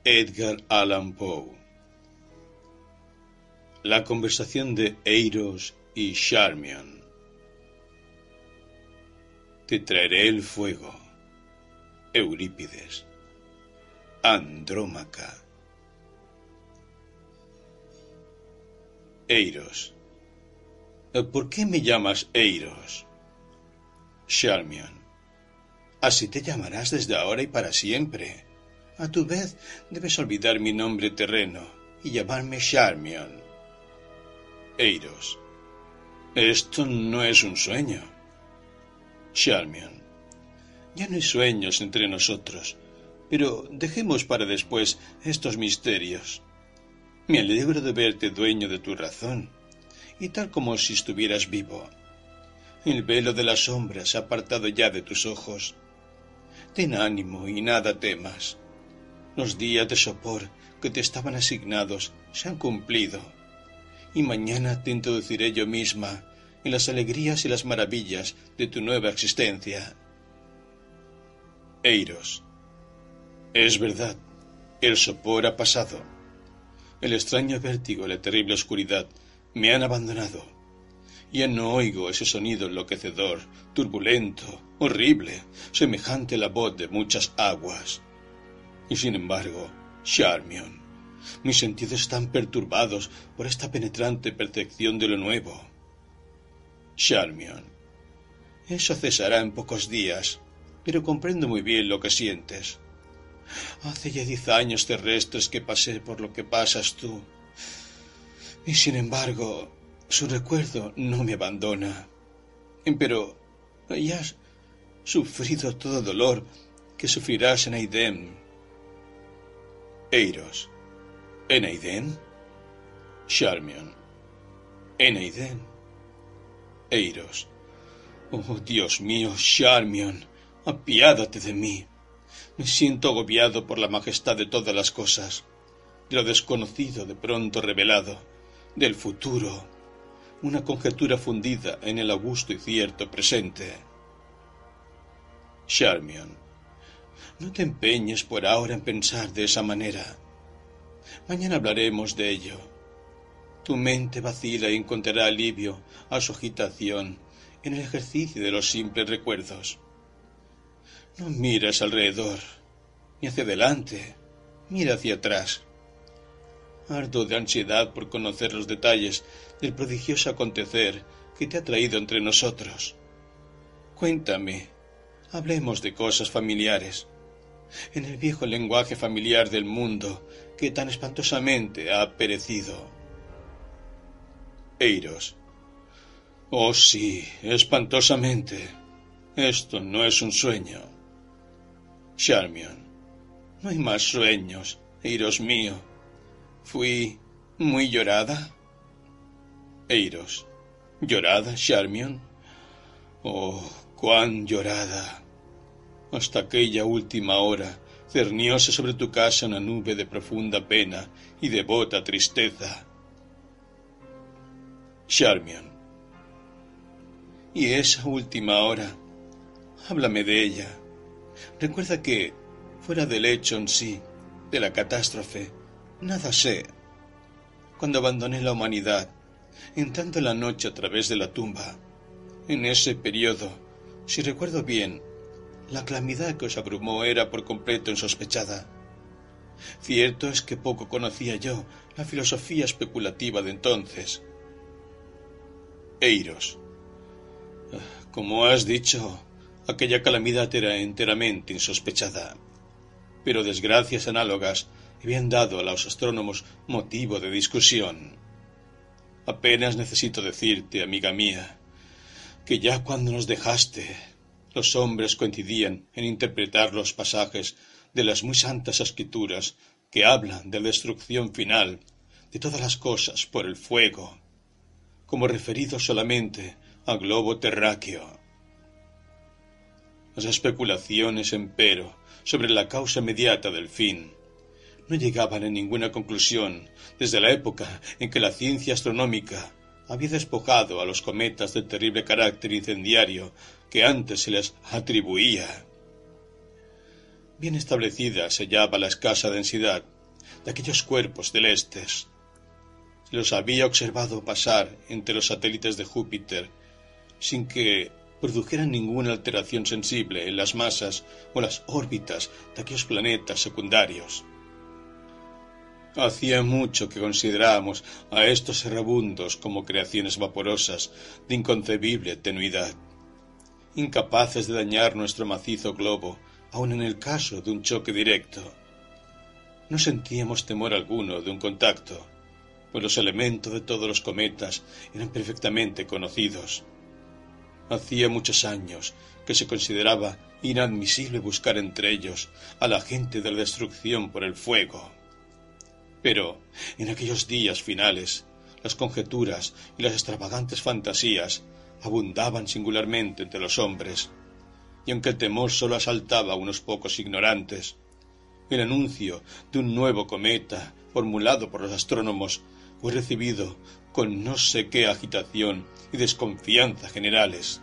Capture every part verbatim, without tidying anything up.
Edgar Allan Poe. La conversación de Eiros y Charmion. Te traeré el fuego. Eurípides. Andrómaca. Eiros. ¿Por qué me llamas Eiros? Charmion. Así te llamarás desde ahora y para siempre. A tu vez, debes olvidar mi nombre terreno y llamarme Charmion. Eiros. Esto no es un sueño. Charmion. Ya no hay sueños entre nosotros, pero dejemos para después estos misterios. Me alegro de verte dueño de tu razón, y tal como si estuvieras vivo. El velo de la sombra se ha apartado ya de tus ojos. Ten ánimo y nada temas. Los días de sopor que te estaban asignados se han cumplido, y mañana te introduciré yo misma en las alegrías y las maravillas de tu nueva existencia. Eiros. Es verdad, el sopor ha pasado. El extraño vértigo y la terrible oscuridad me han abandonado. Ya no oigo ese sonido enloquecedor, turbulento, horrible, semejante a la voz de muchas aguas. Y sin embargo, Charmion, mis sentidos están perturbados por esta penetrante percepción de lo nuevo. Charmion. Eso cesará en pocos días, pero comprendo muy bien lo que sientes. Hace ya diez años terrestres que pasé por lo que pasas tú, y sin embargo, su recuerdo no me abandona. Pero ya has sufrido todo dolor que sufrirás en Aiden. Eiros. ¿En Aiden? Charmion. En Aiden. Eiros. Oh, Dios mío, Charmion, apiádate de mí. Me siento agobiado por la majestad de todas las cosas, de lo desconocido de pronto revelado, del futuro, una conjetura fundida en el augusto y cierto presente. Charmion. No te empeñes por ahora en pensar de esa manera. Mañana hablaremos de ello. Tu mente vacila y encontrará alivio a su agitación en el ejercicio de los simples recuerdos. No mires alrededor, ni hacia adelante, mira hacia atrás. Ardo de ansiedad por conocer los detalles del prodigioso acontecer que te ha traído entre nosotros. Cuéntame, hablemos de cosas familiares, en el viejo lenguaje familiar del mundo que tan espantosamente ha perecido. Eiros. Oh sí, espantosamente. Esto no es un sueño. Charmion. No hay más sueños, Eiros mío. Fui muy llorada. Eiros. ¿Llorada, Charmion? Oh, cuán llorada. Hasta aquella última hora cernióse sobre tu casa una nube de profunda pena y devota tristeza. Charmion. Y esa última hora, háblame de ella. Recuerda que, fuera del hecho en sí, de la catástrofe, nada sé. Cuando abandoné la humanidad, entrando en la noche a través de la tumba, en ese periodo, si recuerdo bien, la calamidad que os abrumó era por completo insospechada. Cierto es que poco conocía yo la filosofía especulativa de entonces. Eiros. Como has dicho, aquella calamidad era enteramente insospechada, pero desgracias análogas habían dado a los astrónomos motivo de discusión. Apenas necesito decirte, amiga mía, que ya cuando nos dejaste, los hombres coincidían en interpretar los pasajes de las muy santas escrituras que hablan de la destrucción final de todas las cosas por el fuego, como referido solamente al globo terráqueo. Las especulaciones, empero, sobre la causa inmediata del fin no llegaban a ninguna conclusión desde la época en que la ciencia astronómica había despojado a los cometas del terrible carácter incendiario que antes se les atribuía. Bien establecida se hallaba la escasa densidad de aquellos cuerpos celestes. Se los había observado pasar entre los satélites de Júpiter sin que produjeran ninguna alteración sensible en las masas o las órbitas de aquellos planetas secundarios. Hacía mucho que considerábamos a estos errabundos como creaciones vaporosas de inconcebible tenuidad, incapaces de dañar nuestro macizo globo, aun en el caso de un choque directo. No sentíamos temor alguno de un contacto, pues los elementos de todos los cometas eran perfectamente conocidos. Hacía muchos años que se consideraba inadmisible buscar entre ellos al agente de la destrucción por el fuego. Pero, en aquellos días finales, las conjeturas y las extravagantes fantasías abundaban singularmente entre los hombres, y aunque el temor solo asaltaba a unos pocos ignorantes, el anuncio de un nuevo cometa, formulado por los astrónomos, fue recibido con no sé qué agitación y desconfianza generales.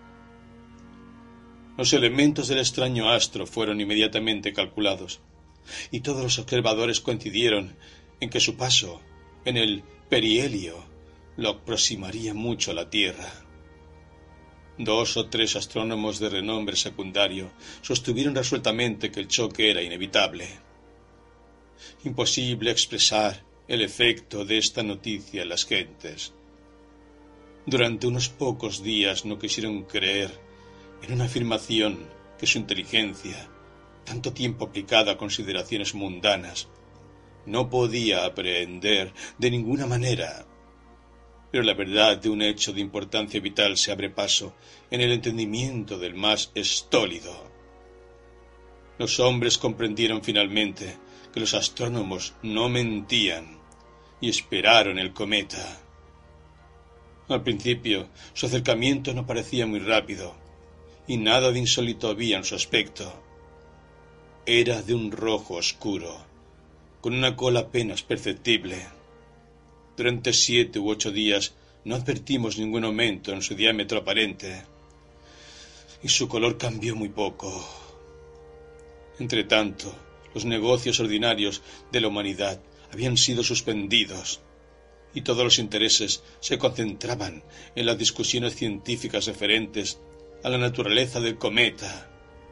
Los elementos del extraño astro fueron inmediatamente calculados, y todos los observadores coincidieron en que su paso en el perihelio lo aproximaría mucho a la Tierra. Dos o tres astrónomos de renombre secundario sostuvieron resueltamente que el choque era inevitable. Imposible expresar el efecto de esta noticia en las gentes. Durante unos pocos días no quisieron creer en una afirmación que su inteligencia, tanto tiempo aplicada a consideraciones mundanas, no podía aprehender de ninguna manera. Pero la verdad de un hecho de importancia vital se abre paso en el entendimiento del más estólido. Los hombres comprendieron finalmente que los astrónomos no mentían y esperaron el cometa. Al principio, su acercamiento no parecía muy rápido, y nada de insólito había en su aspecto. Era de un rojo oscuro, con una cola apenas perceptible. Durante siete u ocho días no advertimos ningún aumento en su diámetro aparente, y su color cambió muy poco. Entretanto, los negocios ordinarios de la humanidad habían sido suspendidos, y todos los intereses se concentraban en las discusiones científicas referentes a la naturaleza del cometa.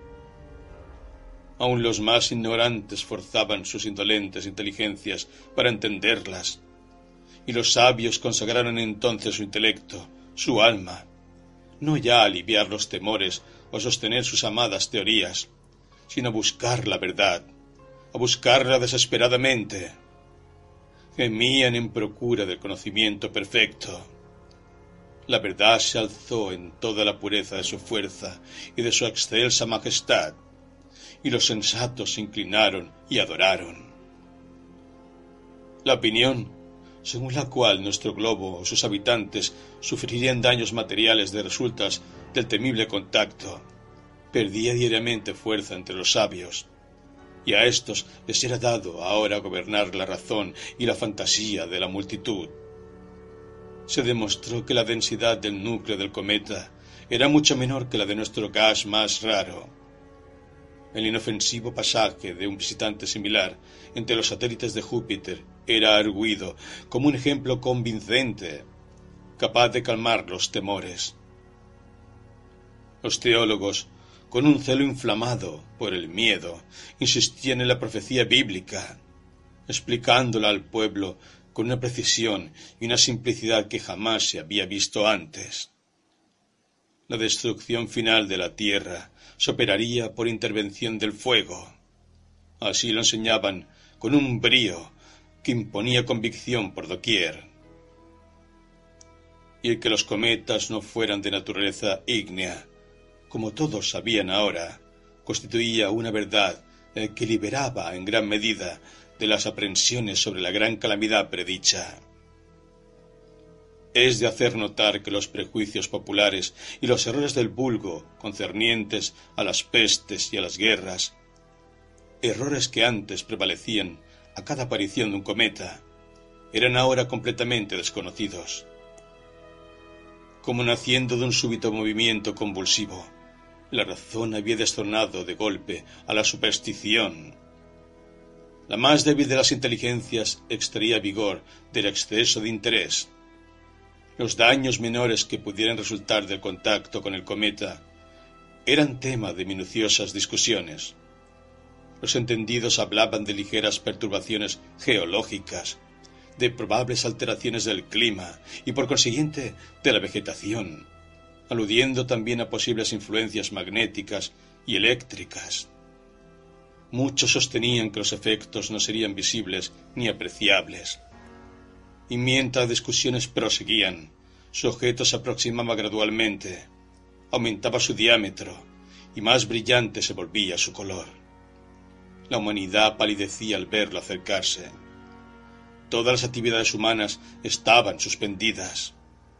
Aun los más ignorantes forzaban sus indolentes inteligencias para entenderlas, y los sabios consagraron entonces su intelecto, su alma, no ya a aliviar los temores o sostener sus amadas teorías, sino a buscar la verdad, a buscarla desesperadamente. Gemían en procura del conocimiento perfecto. La verdad se alzó en toda la pureza de su fuerza y de su excelsa majestad, y los sensatos se inclinaron y adoraron. La opinión, según la cual nuestro globo o sus habitantes sufrirían daños materiales de resultas del temible contacto, perdía diariamente fuerza entre los sabios, y a éstos les era dado ahora gobernar la razón y la fantasía de la multitud. Se demostró que la densidad del núcleo del cometa era mucho menor que la de nuestro gas más raro. El inofensivo pasaje de un visitante similar entre los satélites de Júpiter era arguido como un ejemplo convincente, capaz de calmar los temores. Los teólogos, con un celo inflamado por el miedo, insistían en la profecía bíblica, explicándola al pueblo con una precisión y una simplicidad que jamás se había visto antes. La destrucción final de la Tierra se operaría por intervención del fuego. Así lo enseñaban con un brío que imponía convicción por doquier. Y el que los cometas no fueran de naturaleza ígnea, como todos sabían ahora, constituía una verdad que liberaba en gran medida de las aprensiones sobre la gran calamidad predicha. Es de hacer notar que los prejuicios populares y los errores del vulgo concernientes a las pestes y a las guerras, errores que antes prevalecían a cada aparición de un cometa, eran ahora completamente desconocidos. Como naciendo de un súbito movimiento convulsivo, la razón había destronado de golpe a la superstición. La más débil de las inteligencias extraía vigor del exceso de interés. Los daños menores que pudieran resultar del contacto con el cometa eran tema de minuciosas discusiones. Los entendidos hablaban de ligeras perturbaciones geológicas, de probables alteraciones del clima y por consiguiente de la vegetación, aludiendo también a posibles influencias magnéticas y eléctricas. Muchos sostenían que los efectos no serían visibles ni apreciables. Y mientras las discusiones proseguían, su objeto se aproximaba gradualmente, aumentaba su diámetro y más brillante se volvía su color. La humanidad palidecía al verlo acercarse. Todas las actividades humanas estaban suspendidas.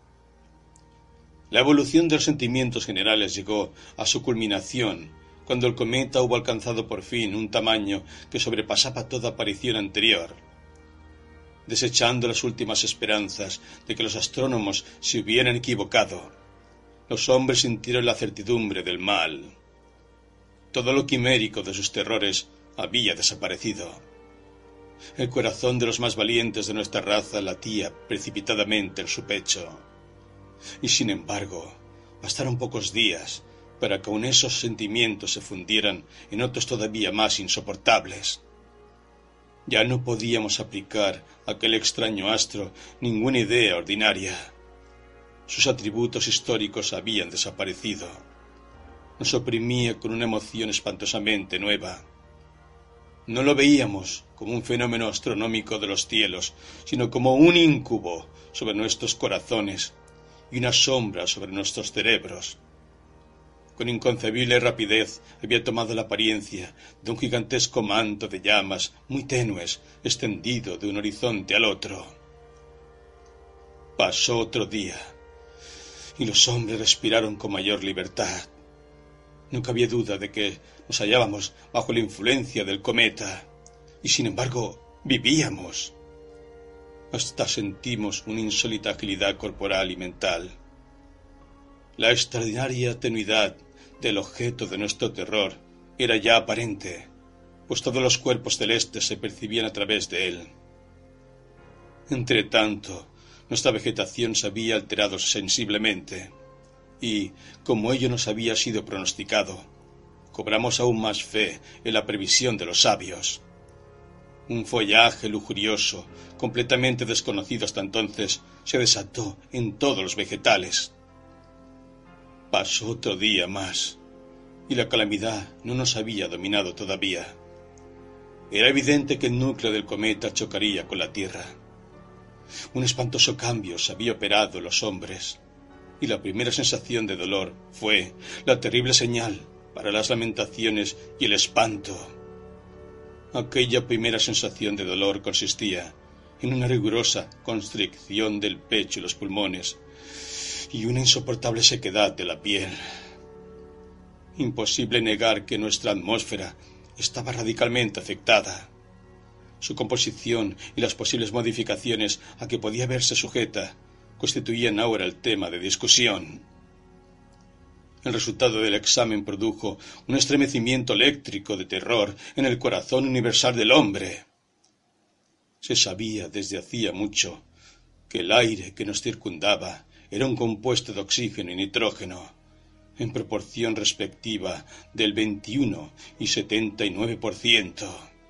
La evolución de los sentimientos generales llegó a su culminación cuando el cometa hubo alcanzado por fin un tamaño que sobrepasaba toda aparición anterior. Desechando las últimas esperanzas de que los astrónomos se hubieran equivocado, los hombres sintieron la certidumbre del mal. Todo lo quimérico de sus terrores había desaparecido. El corazón de los más valientes de nuestra raza latía precipitadamente en su pecho. Y sin embargo, bastaron pocos días para que aun esos sentimientos se fundieran en otros todavía más insoportables. Ya no podíamos aplicar a aquel extraño astro ninguna idea ordinaria. Sus atributos históricos habían desaparecido. Nos oprimía con una emoción espantosamente nueva. No lo veíamos como un fenómeno astronómico de los cielos, sino como un íncubo sobre nuestros corazones y una sombra sobre nuestros cerebros. Con inconcebible rapidez había tomado la apariencia de un gigantesco manto de llamas muy tenues extendido de un horizonte al otro. Pasó otro día y los hombres respiraron con mayor libertad. No cabía duda de que nos hallábamos bajo la influencia del cometa y sin embargo vivíamos. Hasta sentimos una insólita agilidad corporal y mental. La extraordinaria tenuidad del objeto de nuestro terror era ya aparente, pues todos los cuerpos celestes se percibían a través de él. Entretanto, nuestra vegetación se había alterado sensiblemente, y, como ello nos había sido pronosticado, cobramos aún más fe en la previsión de los sabios. Un follaje lujurioso, completamente desconocido hasta entonces, se desató en todos los vegetales. Pasó otro día más, y la calamidad no nos había dominado todavía. Era evidente que el núcleo del cometa chocaría con la Tierra. Un espantoso cambio se había operado en los hombres, y la primera sensación de dolor fue la terrible señal para las lamentaciones y el espanto. Aquella primera sensación de dolor consistía en una rigurosa constricción del pecho y los pulmones, y una insoportable sequedad de la piel. Imposible negar que nuestra atmósfera estaba radicalmente afectada. Su composición y las posibles modificaciones a que podía verse sujeta constituían ahora el tema de discusión. El resultado del examen produjo un estremecimiento eléctrico de terror en el corazón universal del hombre. Se sabía desde hacía mucho que el aire que nos circundaba era un compuesto de oxígeno y nitrógeno, en proporción respectiva del veintiuno y setenta y nueve por ciento.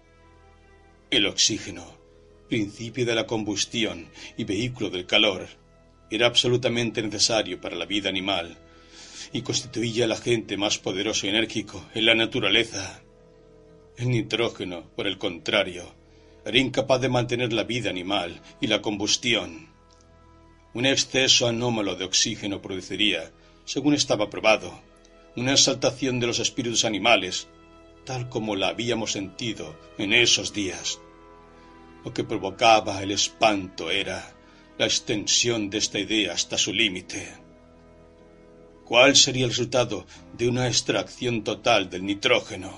El oxígeno, principio de la combustión y vehículo del calor, era absolutamente necesario para la vida animal y constituía el agente más poderoso y enérgico en la naturaleza. El nitrógeno, por el contrario, era incapaz de mantener la vida animal y la combustión. Un exceso anómalo de oxígeno produciría, según estaba probado, una exaltación de los espíritus animales, tal como la habíamos sentido en esos días. Lo que provocaba el espanto era la extensión de esta idea hasta su límite. ¿Cuál sería el resultado de una extracción total del nitrógeno?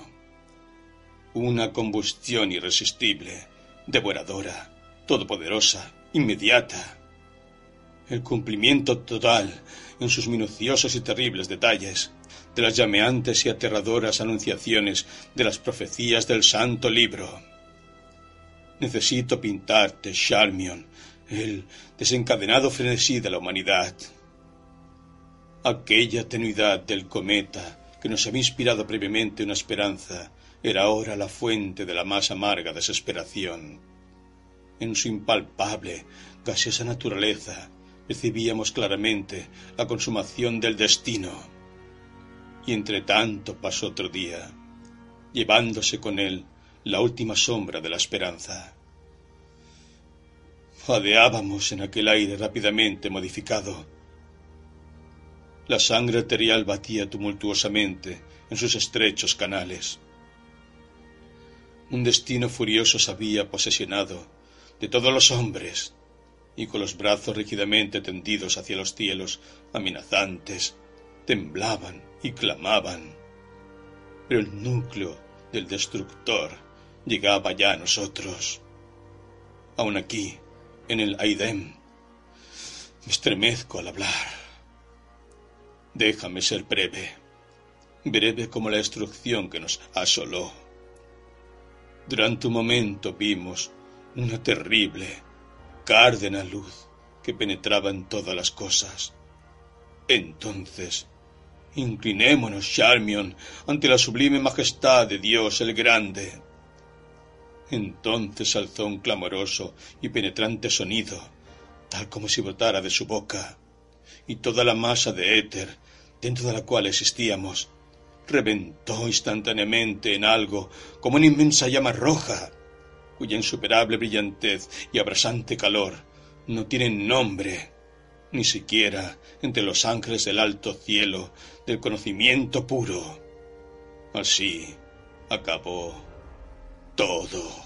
Una combustión irresistible, devoradora, todopoderosa, inmediata. El cumplimiento total, en sus minuciosos y terribles detalles, de las llameantes y aterradoras anunciaciones de las profecías del Santo Libro. Necesito pintarte, Charmion, el desencadenado frenesí de la humanidad. Aquella tenuidad del cometa que nos había inspirado previamente una esperanza era ahora la fuente de la más amarga desesperación. En su impalpable, gaseosa naturaleza percibíamos claramente la consumación del destino. Y entre tanto pasó otro día, llevándose con él la última sombra de la esperanza. Jadeábamos en aquel aire rápidamente modificado. La sangre arterial batía tumultuosamente en sus estrechos canales. Un destino furioso se había posesionado de todos los hombres, y con los brazos rígidamente tendidos hacia los cielos amenazantes, temblaban y clamaban. Pero el núcleo del destructor llegaba ya a nosotros. Aun aquí, en el Aidem, me estremezco al hablar. Déjame ser breve, breve como la destrucción que nos asoló. Durante un momento vimos una terrible, cárdena luz que penetraba en todas las cosas. Entonces, inclinémonos, Charmion, ante la sublime majestad de Dios el Grande. Entonces alzó un clamoroso y penetrante sonido, tal como si brotara de su boca, y toda la masa de éter, dentro de la cual existíamos, reventó instantáneamente en algo como una inmensa llama roja, cuya insuperable brillantez y abrasante calor no tienen nombre, ni siquiera entre los ángeles del alto cielo del conocimiento puro. Así acabó todo.